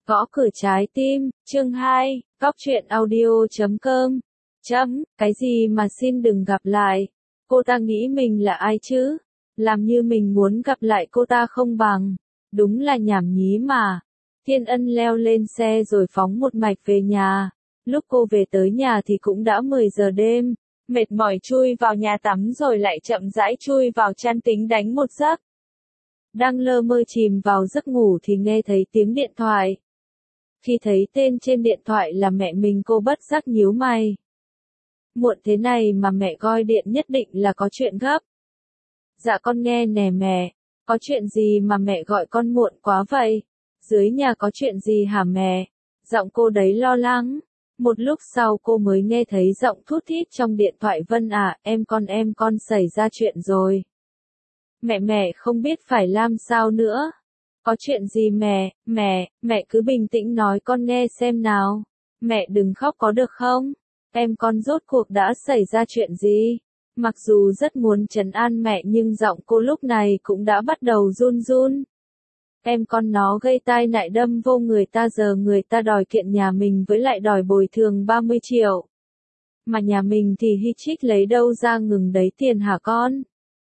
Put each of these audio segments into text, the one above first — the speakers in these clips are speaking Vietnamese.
Gõ cửa trái tim, chương 2, góc truyện audio.com. Cái gì mà xin đừng gặp lại? Cô ta nghĩ mình là ai chứ? Làm như mình muốn gặp lại cô ta không bằng. Đúng là nhảm nhí mà. Thiên Ân leo lên xe rồi phóng một mạch về nhà. Lúc cô về tới nhà thì cũng đã 10 giờ đêm. Mệt mỏi chui vào nhà tắm rồi lại chậm rãi chui vào chăn tính đánh một giấc. Đang lơ mơ chìm vào giấc ngủ thì nghe thấy tiếng điện thoại. Khi thấy tên trên điện thoại là mẹ mình, cô bất giác nhíu mày. Muộn thế này mà mẹ gọi điện, nhất định là có chuyện gấp. Dạ con nghe nè mẹ, có chuyện gì mà mẹ gọi con muộn quá vậy? Dưới nhà có chuyện gì hả mẹ? Giọng cô đấy lo lắng. Một lúc sau cô mới nghe thấy giọng thút thít trong điện thoại: Vân à, em con xảy ra chuyện rồi. Mẹ không biết phải làm sao nữa. Có chuyện gì mẹ cứ bình tĩnh nói con nghe xem nào. Mẹ đừng khóc có được không? Em con rốt cuộc đã xảy ra chuyện gì? Mặc dù rất muốn trấn an mẹ nhưng giọng cô lúc này cũng đã bắt đầu run run. Em con nó gây tai nạn đâm vô người ta, giờ người ta đòi kiện nhà mình với lại đòi bồi thường 30 triệu. Mà nhà mình thì hi chích lấy đâu ra ngừng đấy tiền hả con?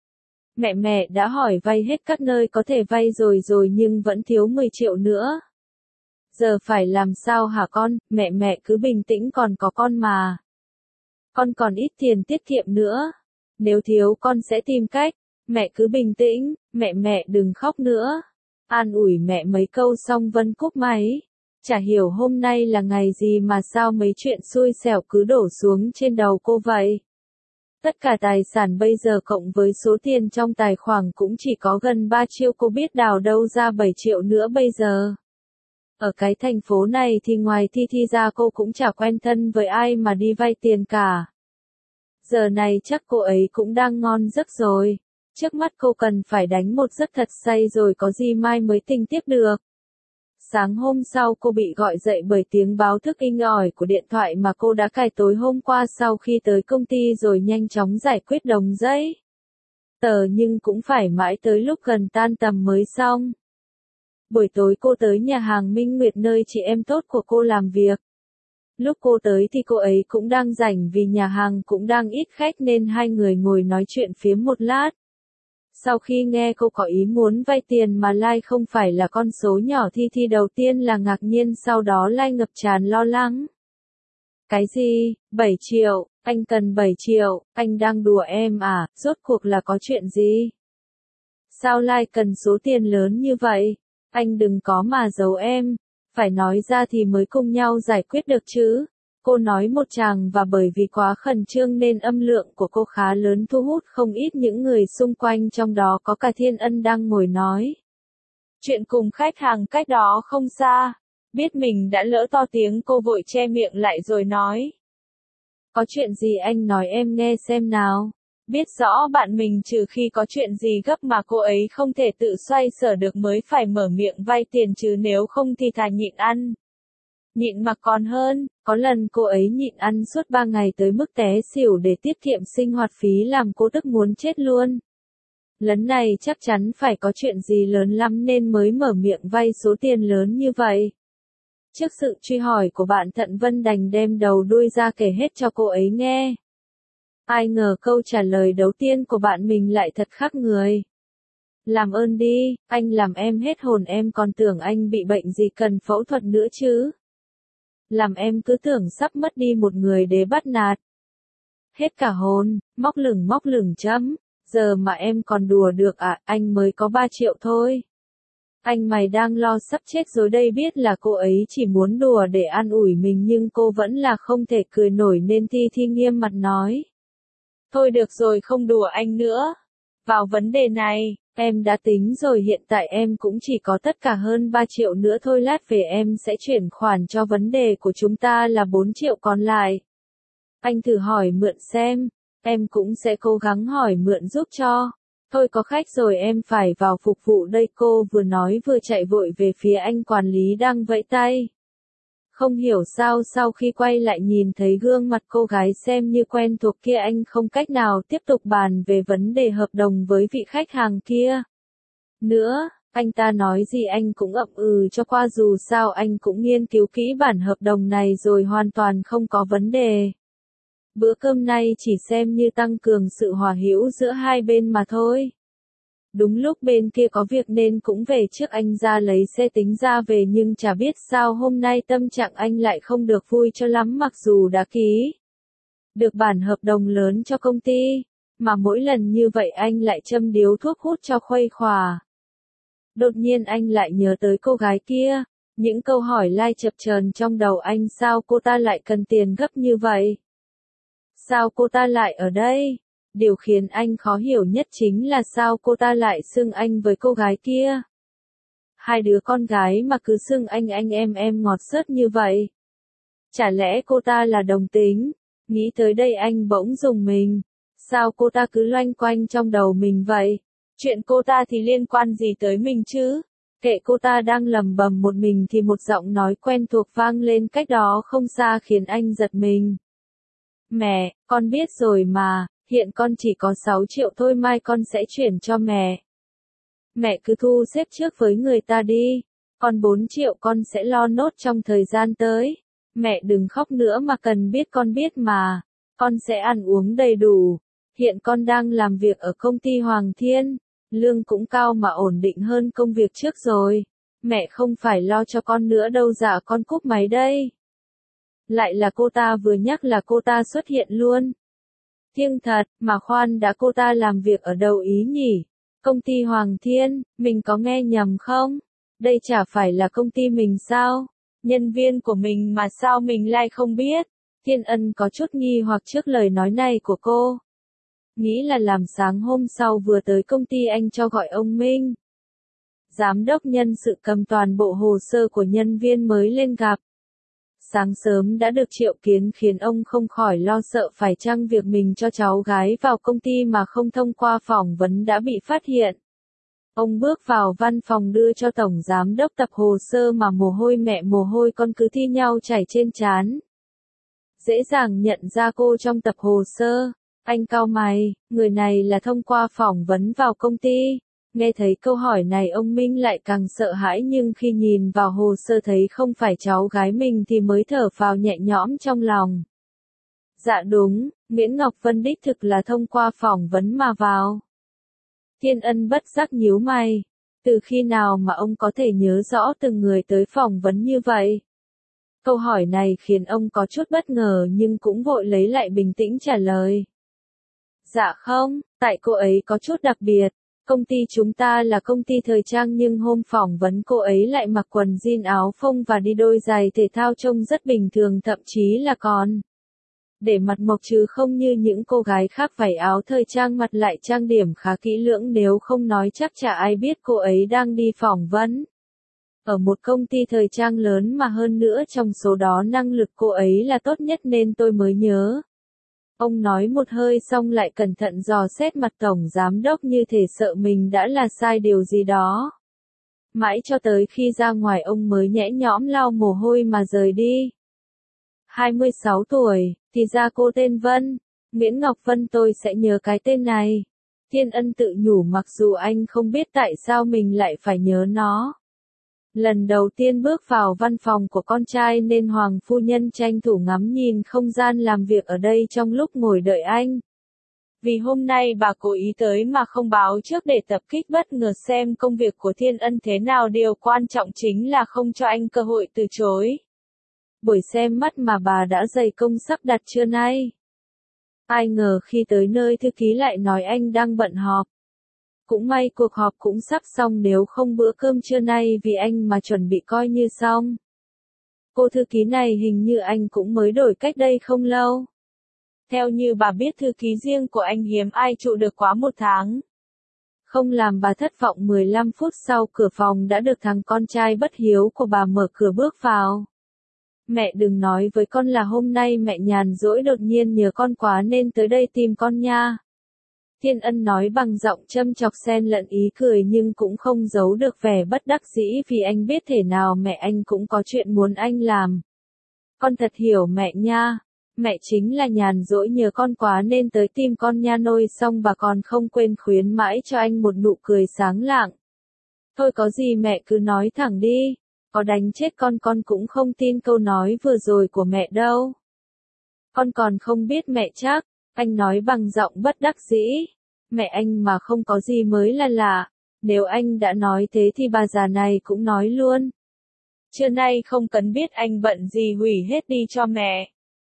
Mẹ đã hỏi vay hết các nơi có thể vay rồi nhưng vẫn thiếu 10 triệu nữa. Giờ phải làm sao hả con? Mẹ cứ bình tĩnh, còn có con mà. Con còn ít tiền tiết kiệm nữa. Nếu thiếu con sẽ tìm cách. Mẹ cứ bình tĩnh, mẹ đừng khóc nữa. An ủi mẹ mấy câu xong Vân cúp máy. Chả hiểu hôm nay là ngày gì mà sao mấy chuyện xui xẻo cứ đổ xuống trên đầu cô vậy. Tất cả tài sản bây giờ cộng với số tiền trong tài khoản cũng chỉ có gần 3 triệu, cô biết đào đâu ra 7 triệu nữa bây giờ. Ở cái thành phố này thì ngoài Thi ra cô cũng chả quen thân với ai mà đi vay tiền cả. Giờ này chắc cô ấy cũng đang ngon giấc rồi. Trước mắt cô cần phải đánh một giấc thật say rồi có gì mai mới tỉnh tiếp được. Sáng hôm sau cô bị gọi dậy bởi tiếng báo thức inh ỏi của điện thoại mà cô đã cài tối hôm qua sau khi tới công ty rồi nhanh chóng giải quyết đống giấy tờ, nhưng cũng phải mãi tới lúc gần tan tầm mới xong. Buổi tối cô tới nhà hàng Minh Nguyệt nơi chị em tốt của cô làm việc. Lúc cô tới thì cô ấy cũng đang rảnh vì nhà hàng cũng đang ít khách nên hai người ngồi nói chuyện phiếm một lát. Sau khi nghe cô có ý muốn vay tiền mà like không phải là con số nhỏ, Thi đầu tiên là ngạc nhiên, sau đó like ngập tràn lo lắng. Cái gì? 7 triệu? Anh cần 7 triệu? Anh đang đùa em à? Rốt cuộc là có chuyện gì? Sao like cần số tiền lớn như vậy? Anh đừng có mà giấu em. Phải nói ra thì mới cùng nhau giải quyết được chứ. Cô nói một tràng và bởi vì quá khẩn trương nên âm lượng của cô khá lớn, thu hút không ít những người xung quanh, trong đó có cả Thiên Ân đang ngồi nói chuyện cùng khách hàng cách đó không xa. Biết mình đã lỡ to tiếng, cô vội che miệng lại rồi nói. Có chuyện gì anh nói em nghe xem nào. Biết rõ bạn mình trừ khi có chuyện gì gấp mà cô ấy không thể tự xoay sở được mới phải mở miệng vay tiền chứ nếu không thì thà nhịn ăn. Nhịn mặc còn hơn, có lần cô ấy nhịn ăn suốt 3 ngày tới mức té xỉu để tiết kiệm sinh hoạt phí làm cô tức muốn chết luôn. Lần này chắc chắn phải có chuyện gì lớn lắm nên mới mở miệng vay số tiền lớn như vậy. Trước sự truy hỏi của bạn Thận, Vân đành đem đầu đuôi ra kể hết cho cô ấy nghe. Ai ngờ câu trả lời đầu tiên của bạn mình lại thật khác người. Làm ơn đi, anh làm em hết hồn, em còn tưởng anh bị bệnh gì cần phẫu thuật nữa chứ. Làm em cứ tưởng sắp mất đi một người để bắt nạt. Hết cả hồn, móc lửng chấm. Giờ mà em còn đùa được à, anh mới có 3 triệu thôi. Anh mày đang lo sắp chết rồi đây. Biết là cô ấy chỉ muốn đùa để an ủi mình nhưng cô vẫn là không thể cười nổi nên Thi nghiêm mặt nói. Thôi được rồi, không đùa anh nữa. Vào vấn đề này, em đã tính rồi, hiện tại em cũng chỉ có tất cả hơn 3 triệu nữa thôi, lát về em sẽ chuyển khoản cho, vấn đề của chúng ta là 4 triệu còn lại. Anh thử hỏi mượn xem, em cũng sẽ cố gắng hỏi mượn giúp cho. Thôi có khách rồi, em phải vào phục vụ đây, cô vừa nói vừa chạy vội về phía anh quản lý đang vẫy tay. Không hiểu sao sau khi quay lại nhìn thấy gương mặt cô gái xem như quen thuộc kia, anh không cách nào tiếp tục bàn về vấn đề hợp đồng với vị khách hàng kia nữa. Anh ta nói gì anh cũng ậm ừ cho qua, dù sao anh cũng nghiên cứu kỹ bản hợp đồng này rồi, hoàn toàn không có vấn đề. Bữa cơm này chỉ xem như tăng cường sự hòa hữu giữa hai bên mà thôi. Đúng lúc bên kia có việc nên cũng về trước, anh ra lấy xe tính ra về, nhưng chả biết sao hôm nay tâm trạng anh lại không được vui cho lắm, mặc dù đã ký được bản hợp đồng lớn cho công ty, mà mỗi lần như vậy anh lại châm điếu thuốc hút cho khuây khỏa. Đột nhiên anh lại nhớ tới cô gái kia, những câu hỏi lai chập chờn trong đầu anh, sao cô ta lại cần tiền gấp như vậy? Sao cô ta lại ở đây? Điều khiến anh khó hiểu nhất chính là sao cô ta lại xưng anh với cô gái kia. Hai đứa con gái mà cứ xưng anh em ngọt xớt như vậy. Chả lẽ cô ta là đồng tính? Nghĩ tới đây anh bỗng rùng mình. Sao cô ta cứ loanh quanh trong đầu mình vậy? Chuyện cô ta thì liên quan gì tới mình chứ? Kệ cô ta đang lẩm bẩm một mình thì một giọng nói quen thuộc vang lên cách đó không xa khiến anh giật mình. Mẹ, con biết rồi mà, hiện con chỉ có 6 triệu thôi, mai con sẽ chuyển cho mẹ. Mẹ cứ thu xếp trước với người ta đi, còn 4 triệu con sẽ lo nốt trong thời gian tới. Mẹ đừng khóc nữa mà, cần biết con biết mà, con sẽ ăn uống đầy đủ. Hiện con đang làm việc ở công ty Hoàng Thiên, lương cũng cao mà ổn định hơn công việc trước rồi. Mẹ không phải lo cho con nữa đâu, dạ con cúp máy đây. Lại là cô ta, vừa nhắc là cô ta xuất hiện luôn. Thiêng thật, mà khoan đã, cô ta làm việc ở đâu ý nhỉ? Công ty Hoàng Thiên, mình có nghe nhầm không? Đây chả phải là công ty mình sao? Nhân viên của mình mà sao mình lại không biết? Thiên Ân có chút nghi hoặc trước lời nói này của cô. Nghĩ là làm sáng hôm sau vừa tới công ty anh cho gọi ông Minh. Giám đốc nhân sự cầm toàn bộ hồ sơ của nhân viên mới lên gặp. Sáng sớm đã được triệu kiến khiến ông không khỏi lo sợ phải chăng việc mình cho cháu gái vào công ty mà không thông qua phỏng vấn đã bị phát hiện. Ông bước vào văn phòng đưa cho tổng giám đốc tập hồ sơ mà mồ hôi mẹ mồ hôi con cứ thi nhau chảy trên trán. Dễ dàng nhận ra cô trong tập hồ sơ. Anh cau mày, người này là thông qua phỏng vấn vào công ty. Nghe thấy câu hỏi này ông Minh lại càng sợ hãi, nhưng khi nhìn vào hồ sơ thấy không phải cháu gái mình thì mới thở phào nhẹ nhõm trong lòng. Dạ đúng, Nguyễn Ngọc Vân đích thực là thông qua phỏng vấn mà vào. Thiên Ân bất giác nhíu mày. Từ khi nào mà ông có thể nhớ rõ từng người tới phỏng vấn như vậy? Câu hỏi này khiến ông có chút bất ngờ nhưng cũng vội lấy lại bình tĩnh trả lời. Dạ không, tại cô ấy có chút đặc biệt. Công ty chúng ta là công ty thời trang nhưng hôm phỏng vấn cô ấy lại mặc quần jean áo phông và đi đôi giày thể thao trông rất bình thường, thậm chí là còn để mặt mộc chứ không như những cô gái khác phải áo thời trang, mặt lại trang điểm khá kỹ lưỡng, nếu không nói chắc chả ai biết cô ấy đang đi phỏng vấn ở một công ty thời trang lớn, mà hơn nữa trong số đó năng lực cô ấy là tốt nhất nên tôi mới nhớ. Ông nói một hơi xong lại cẩn thận dò xét mặt tổng giám đốc như thể sợ mình đã là sai điều gì đó. Mãi cho tới khi ra ngoài ông mới nhẽ nhõm lau mồ hôi mà rời đi. 26 tuổi, thì ra cô tên Vân. Nguyễn Ngọc Vân, tôi sẽ nhớ cái tên này. Thiên Ân tự nhủ, mặc dù anh không biết tại sao mình lại phải nhớ nó. Lần đầu tiên bước vào văn phòng của con trai nên Hoàng phu nhân tranh thủ ngắm nhìn không gian làm việc ở đây trong lúc ngồi đợi anh. Vì hôm nay bà cố ý tới mà không báo trước để tập kích bất ngờ xem công việc của Thiên Ân thế nào, điều quan trọng chính là không cho anh cơ hội từ chối. Buổi xem mắt mà bà đã dày công sắp đặt trưa nay. Ai ngờ khi tới nơi thư ký lại nói anh đang bận họp. Cũng may cuộc họp cũng sắp xong, nếu không bữa cơm trưa nay vì anh mà chuẩn bị coi như xong. Cô thư ký này hình như anh cũng mới đổi cách đây không lâu. Theo như bà biết, thư ký riêng của anh hiếm ai trụ được quá 1 tháng. Không làm bà thất vọng, 15 phút sau cửa phòng đã được thằng con trai bất hiếu của bà mở cửa bước vào. Mẹ đừng nói với con là hôm nay mẹ nhàn rỗi đột nhiên nhớ con quá nên tới đây tìm con nha. Thiên Ân nói bằng giọng châm chọc xen lẫn ý cười nhưng cũng không giấu được vẻ bất đắc dĩ, vì anh biết thể nào mẹ anh cũng có chuyện muốn anh làm. Con thật hiểu mẹ nha. Mẹ chính là nhàn rỗi nhớ con quá nên tới tìm con nha. Nôi xong bà còn không quên khuyến mãi cho anh một nụ cười sáng lạng. Thôi có gì mẹ cứ nói thẳng đi, có đánh chết con cũng không tin câu nói vừa rồi của mẹ đâu. Con còn không biết mẹ chắc, anh nói bằng giọng bất đắc dĩ. Mẹ anh mà không có gì mới là lạ, nếu anh đã nói thế thì bà già này cũng nói luôn. Trưa nay không cần biết anh bận gì hủy hết đi cho mẹ.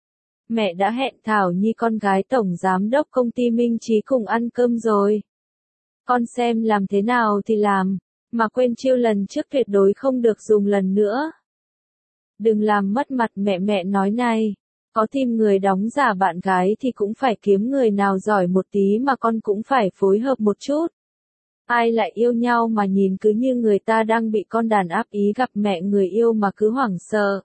Mẹ đã hẹn Thảo Nhi con gái tổng giám đốc công ty Minh Chí cùng ăn cơm rồi. Con xem làm thế nào thì làm, mà quên chiêu lần trước tuyệt đối không được dùng lần nữa. Đừng làm mất mặt mẹ, mẹ nói này, có tìm người đóng giả bạn gái thì cũng phải kiếm người nào giỏi một tí mà con cũng phải phối hợp một chút. Ai lại yêu nhau mà nhìn cứ như người ta đang bị con đàn áp ý gặp mẹ người yêu mà cứ hoảng sợ.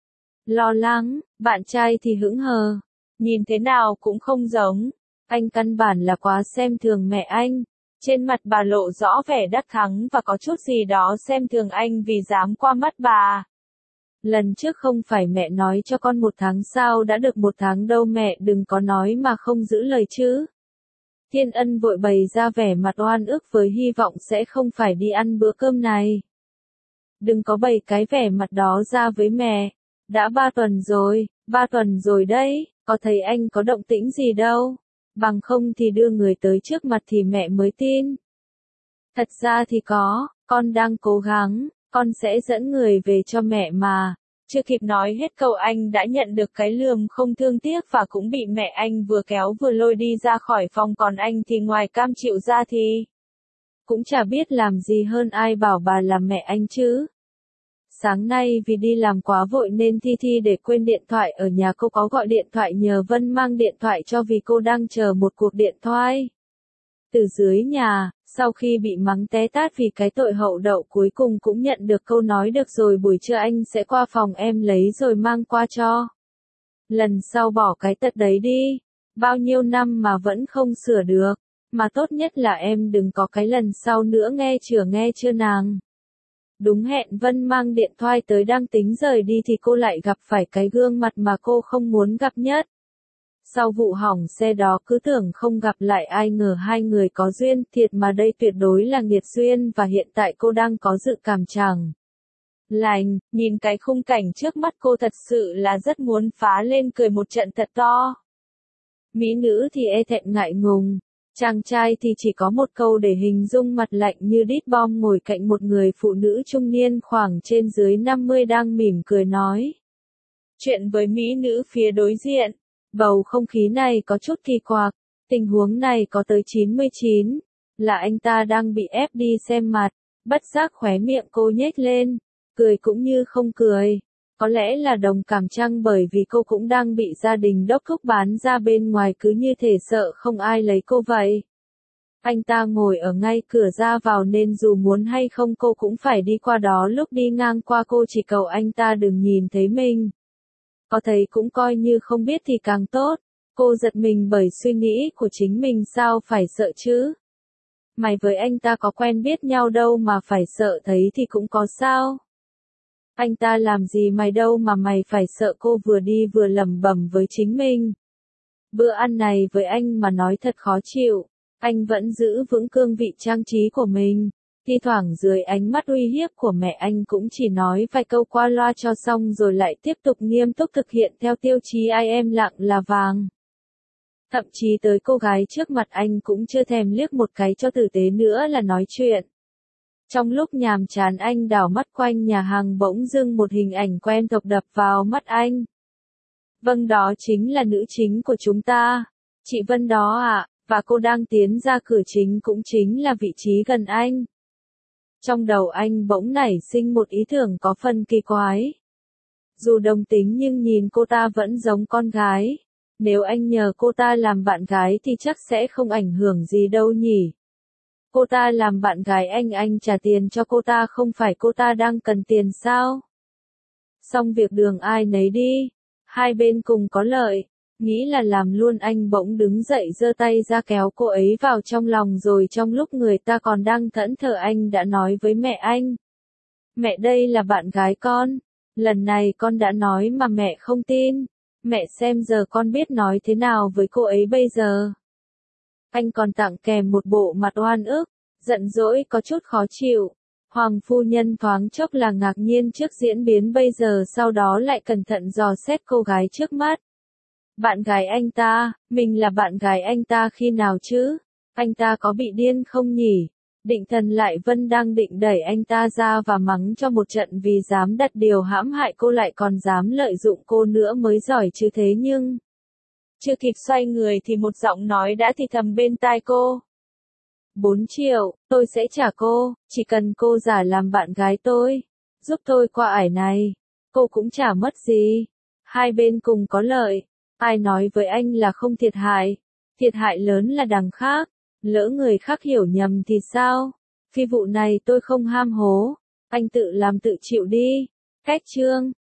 Lo lắng, bạn trai thì hững hờ, nhìn thế nào cũng không giống. Anh căn bản là quá xem thường mẹ anh. Trên mặt bà lộ rõ vẻ đắc thắng và có chút gì đó xem thường anh vì dám qua mắt bà. Lần trước không phải mẹ nói cho con 1 tháng sao đã được 1 tháng đâu, mẹ đừng có nói mà không giữ lời chứ. Thiên Ân vội bày ra vẻ mặt oan ức với hy vọng sẽ không phải đi ăn bữa cơm này. Đừng có bày cái vẻ mặt đó ra với mẹ. Đã 3 tuần rồi, 3 tuần rồi đấy, có thấy anh có động tĩnh gì đâu. Bằng không thì đưa người tới trước mặt thì mẹ mới tin. Thật ra thì có, con đang cố gắng, con sẽ dẫn người về cho mẹ mà. Chưa kịp nói hết câu anh đã nhận được cái lườm không thương tiếc và cũng bị mẹ anh vừa kéo vừa lôi đi ra khỏi phòng, còn anh thì ngoài cam chịu ra thì cũng chả biết làm gì hơn ai bảo bà làm mẹ anh chứ. Sáng nay vì đi làm quá vội nên Thi Thi để quên điện thoại ở nhà, cô có gọi điện thoại nhờ Vân mang điện thoại cho vì cô đang chờ một cuộc điện thoại. Từ dưới nhà, sau khi bị mắng té tát vì cái tội hậu đậu cuối cùng cũng nhận được câu nói được rồi buổi trưa anh sẽ qua phòng em lấy rồi mang qua cho. Lần sau bỏ cái tật đấy đi, bao nhiêu năm mà vẫn không sửa được, mà tốt nhất là em đừng có cái lần sau nữa nghe chưa nàng. Đúng hẹn Vân mang điện thoại tới đang tính rời đi thì cô lại gặp phải cái gương mặt mà cô không muốn gặp nhất. Sau vụ hỏng xe đó cứ tưởng không gặp lại ai ngờ hai người có duyên thiệt mà đây tuyệt đối là nghiệt duyên và hiện tại cô đang có dự cảm chẳng lành, nhìn cái khung cảnh trước mắt cô thật sự là rất muốn phá lên cười một trận thật to. Mỹ nữ thì e thẹn ngại ngùng, chàng trai thì chỉ có một câu để hình dung mặt lạnh như đít bom ngồi cạnh một người phụ nữ trung niên khoảng trên dưới 50 đang mỉm cười nói chuyện với mỹ nữ phía đối diện. Bầu không khí này có chút kỳ quặc, tình huống này có tới 99, là anh ta đang bị ép đi xem mặt, bất giác khóe miệng cô nhếch lên, cười cũng như không cười. Có lẽ là đồng cảm chăng bởi vì cô cũng đang bị gia đình đốc thúc bán ra bên ngoài cứ như thể sợ không ai lấy cô vậy. Anh ta ngồi ở ngay cửa ra vào nên dù muốn hay không cô cũng phải đi qua đó, lúc đi ngang qua cô chỉ cầu anh ta đừng nhìn thấy mình. Có thấy cũng coi như không biết thì càng tốt. Cô giật mình bởi suy nghĩ của chính mình, sao phải sợ chứ? Mày với anh ta có quen biết nhau đâu mà phải sợ, thấy thì cũng có sao? Anh ta làm gì mày đâu mà mày phải sợ? Cô vừa đi vừa lẩm bẩm với chính mình. Bữa ăn này với anh mà nói thật khó chịu. Anh vẫn giữ vững cương vị trang trí của mình. Thi thoảng dưới ánh mắt uy hiếp của mẹ anh cũng chỉ nói vài câu qua loa cho xong rồi lại tiếp tục nghiêm túc thực hiện theo tiêu chí I am lặng là vàng. Thậm chí tới cô gái trước mặt anh cũng chưa thèm liếc một cái cho tử tế nữa là nói chuyện. Trong lúc nhàm chán anh đảo mắt quanh nhà hàng, bỗng dưng một hình ảnh quen thuộc đập vào mắt anh. Vâng, đó chính là nữ chính của chúng ta. Chị Vân đó ạ, và cô đang tiến ra cửa chính cũng chính là vị trí gần anh. Trong đầu anh bỗng nảy sinh một ý tưởng có phần kỳ quái. Dù đồng tính nhưng nhìn cô ta vẫn giống con gái. Nếu anh nhờ cô ta làm bạn gái thì chắc sẽ không ảnh hưởng gì đâu nhỉ. Cô ta làm bạn gái anh trả tiền cho cô ta, không phải cô ta đang cần tiền sao? Xong việc đường ai nấy đi. Hai bên cùng có lợi. Nghĩ là làm luôn, anh bỗng đứng dậy giơ tay ra kéo cô ấy vào trong lòng, rồi trong lúc người ta còn đang thẫn thờ anh đã nói với mẹ anh. Mẹ, đây là bạn gái con. Lần này con đã nói mà mẹ không tin. Mẹ xem giờ con biết nói thế nào với cô ấy bây giờ. Anh còn tặng kèm một bộ mặt oan ức, giận dỗi có chút khó chịu. Hoàng phu nhân thoáng chốc là ngạc nhiên trước diễn biến bây giờ, sau đó lại cẩn thận dò xét cô gái trước mắt. Bạn gái anh ta, mình là bạn gái anh ta khi nào chứ? Anh ta có bị điên không nhỉ? Định Thần Lại Vân đang định đẩy anh ta ra và mắng cho một trận vì dám đặt điều hãm hại cô lại còn dám lợi dụng cô nữa mới giỏi chứ, thế nhưng chưa kịp xoay người thì một giọng nói đã thì thầm bên tai cô. 4 triệu, tôi sẽ trả cô, chỉ cần cô giả làm bạn gái tôi, giúp tôi qua ải này, cô cũng chả mất gì. Hai bên cùng có lợi, ai nói với anh là không thiệt hại lớn là đằng khác, lỡ người khác hiểu nhầm thì sao? Phi vụ này tôi không ham hố, anh tự làm tự chịu đi. Cách chương